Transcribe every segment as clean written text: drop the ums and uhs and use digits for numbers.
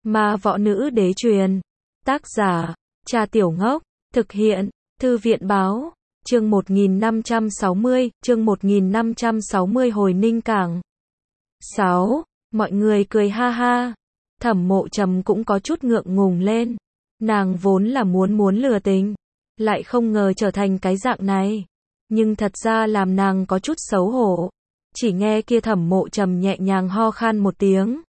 Ma võ nữ đế truyền. Tác giả, Trà Tiểu Ngốc. Thực hiện, Thư viện báo. Chương 1560 hồi Ninh Cảng. 6. Mọi người cười ha ha. Thẩm Mộ Trầm cũng có chút ngượng ngùng lên. Nàng vốn là muốn lừa tình, lại không ngờ trở thành cái dạng này. Nhưng thật ra làm nàng có chút xấu hổ. Chỉ nghe kia Thẩm Mộ Trầm nhẹ nhàng ho khan một tiếng.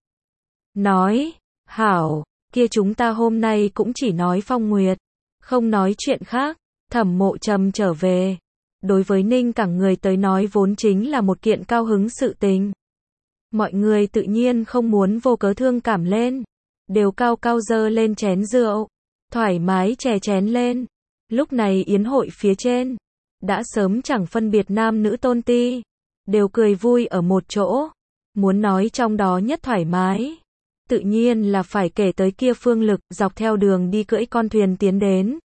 Nói, hảo, kia chúng ta hôm nay cũng chỉ nói Phong Nguyệt, không nói chuyện khác. Thẩm Mộ Trầm trở về, đối với Ninh Cảng người tới nói vốn chính là một kiện cao hứng sự tình. Mọi người tự nhiên không muốn vô cớ thương cảm lên, đều cao cao dơ lên chén rượu, thoải mái chè chén lên. Lúc này yến hội phía trên, đã sớm chẳng phân biệt nam nữ tôn ti, đều cười vui ở một chỗ. Muốn nói trong đó nhất thoải mái, tự nhiên là phải kể tới kia Phương Lực dọc theo đường đi cưỡi con thuyền tiến đến.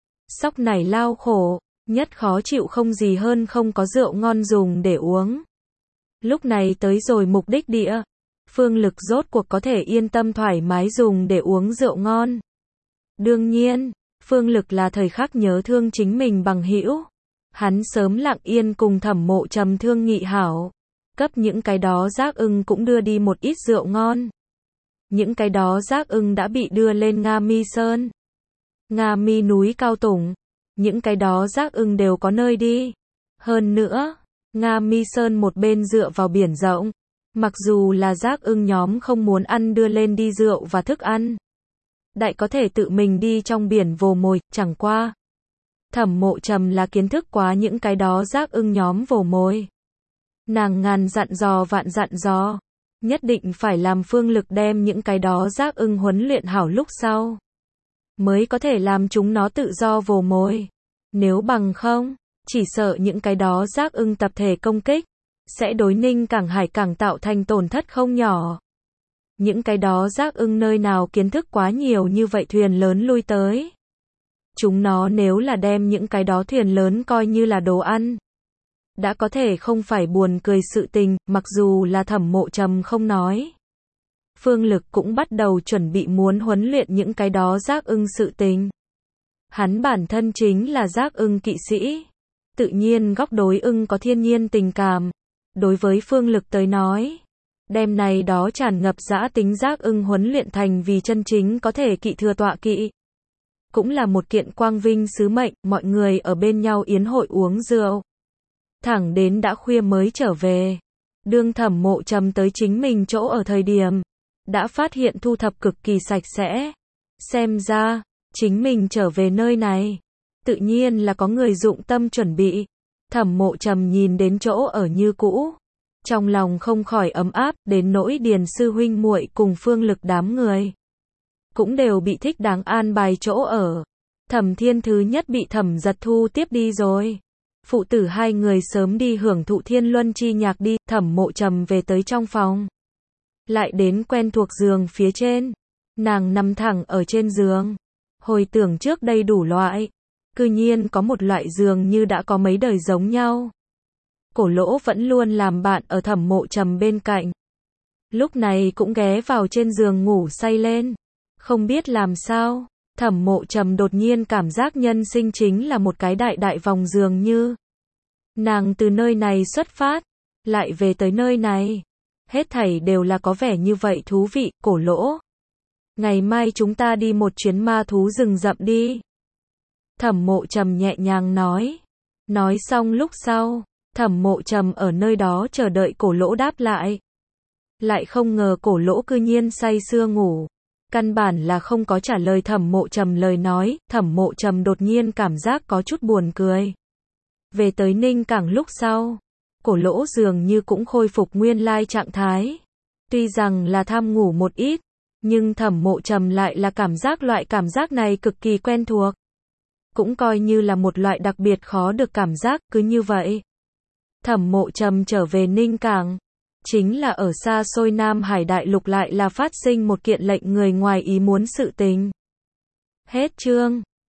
Sóc nảy lao khổ, nhất khó chịu không gì hơn không có rượu ngon dùng để uống. Lúc này tới rồi mục đích địa, Phương Lực rốt cuộc có thể yên tâm thoải mái dùng để uống rượu ngon. Đương nhiên, Phương Lực là thời khắc nhớ thương chính mình bằng hữu. Hắn sớm lặng yên cùng Thẩm Mộ Trầm thương nghị hảo, cấp những cái đó Giác Ưng cũng đưa đi một ít rượu ngon. Những cái đó Giác Ưng đã bị đưa lên Nga Mi Sơn, Nga Mi núi cao tủng, những cái đó Giác Ưng đều có nơi đi. Hơn nữa, Nga Mi Sơn một bên dựa vào biển rộng, mặc dù là Giác Ưng nhóm không muốn ăn đưa lên đi rượu và thức ăn, đại có thể tự mình đi trong biển vồ mồi. Chẳng qua, Thẩm Mộ Trầm là kiến thức quá những cái đó Giác Ưng nhóm vồ mồi. Nàng ngàn dặn dò vạn dặn dò, nhất định phải làm Phương Lực đem những cái đó Giác Ưng huấn luyện hảo lúc sau, mới có thể làm chúng nó tự do vồ mồi. Nếu bằng không, chỉ sợ những cái đó Giác Ưng tập thể công kích, sẽ đối Ninh Cảng Hải Cảng tạo thành tổn thất không nhỏ. Những cái đó Giác Ưng nơi nào kiến thức quá nhiều như vậy thuyền lớn lui tới. Chúng nó nếu là đem những cái đó thuyền lớn coi như là đồ ăn, đã có thể không phải buồn cười sự tình. Mặc dù là Thẩm Mộ Trầm không nói, Phương Lực cũng bắt đầu chuẩn bị muốn huấn luyện những cái đó Giác Ưng sự tình. Hắn bản thân chính là Giác Ưng kỵ sĩ, tự nhiên góc đối ưng có thiên nhiên tình cảm. Đối với Phương Lực tới nói, đem này đó tràn ngập dã tính Giác Ưng huấn luyện thành vì chân chính có thể kỵ thừa tọa kỵ, cũng là một kiện quang vinh sứ mệnh. Mọi người ở bên nhau yến hội uống rượu, thẳng đến đã khuya mới trở về. Đương Thẩm Mộ Trầm tới chính mình chỗ ở thời điểm, đã phát hiện thu thập cực kỳ sạch sẽ. Xem ra, chính mình trở về nơi này, tự nhiên là có người dụng tâm chuẩn bị. Thẩm Mộ Trầm nhìn đến chỗ ở như cũ, trong lòng không khỏi ấm áp. Đến nỗi Điền sư huynh muội cùng Phương Lực đám người, cũng đều bị thích đáng an bài chỗ ở. Thẩm Thiên thứ nhất bị Thẩm Giật Thu tiếp đi rồi. Phụ tử hai người sớm đi hưởng thụ thiên luân chi nhạc đi. Thẩm Mộ Trầm về tới trong phòng, lại đến quen thuộc giường phía trên. Nàng nằm thẳng ở trên giường, hồi tưởng trước đây đủ loại, cư nhiên có một loại giường như đã có mấy đời giống nhau. Cổ Lỗ vẫn luôn làm bạn ở Thẩm Mộ Trầm bên cạnh, lúc này cũng ghé vào trên giường ngủ say lên. Không biết làm sao, Thẩm Mộ Trầm đột nhiên cảm giác nhân sinh chính là một cái đại vòng dường như. Nàng từ nơi này xuất phát, lại về tới nơi này, hết thảy đều là có vẻ như vậy thú vị. Cổ Lỗ, ngày mai chúng ta đi một chuyến ma thú rừng rậm đi. Thẩm Mộ Trầm nhẹ nhàng nói. Nói xong lúc sau, Thẩm Mộ Trầm ở nơi đó chờ đợi Cổ Lỗ đáp lại. Lại không ngờ Cổ Lỗ cư nhiên say sưa ngủ, căn bản là không có trả lời Thẩm Mộ Trầm lời nói. Thẩm Mộ Trầm đột nhiên cảm giác có chút buồn cười. Về tới Ninh Cảng lúc sau, Cổ Lỗ dường như cũng khôi phục nguyên lai trạng thái. Tuy rằng là tham ngủ một ít, nhưng Thẩm Mộ Trầm lại là loại cảm giác này cực kỳ quen thuộc. Cũng coi như là một loại đặc biệt khó được cảm giác. Cứ như vậy, Thẩm Mộ Trầm trở về Ninh Cảng, chính là ở xa xôi Nam Hải đại lục lại là phát sinh một kiện lệnh người ngoài ý muốn sự tình. Hết chương.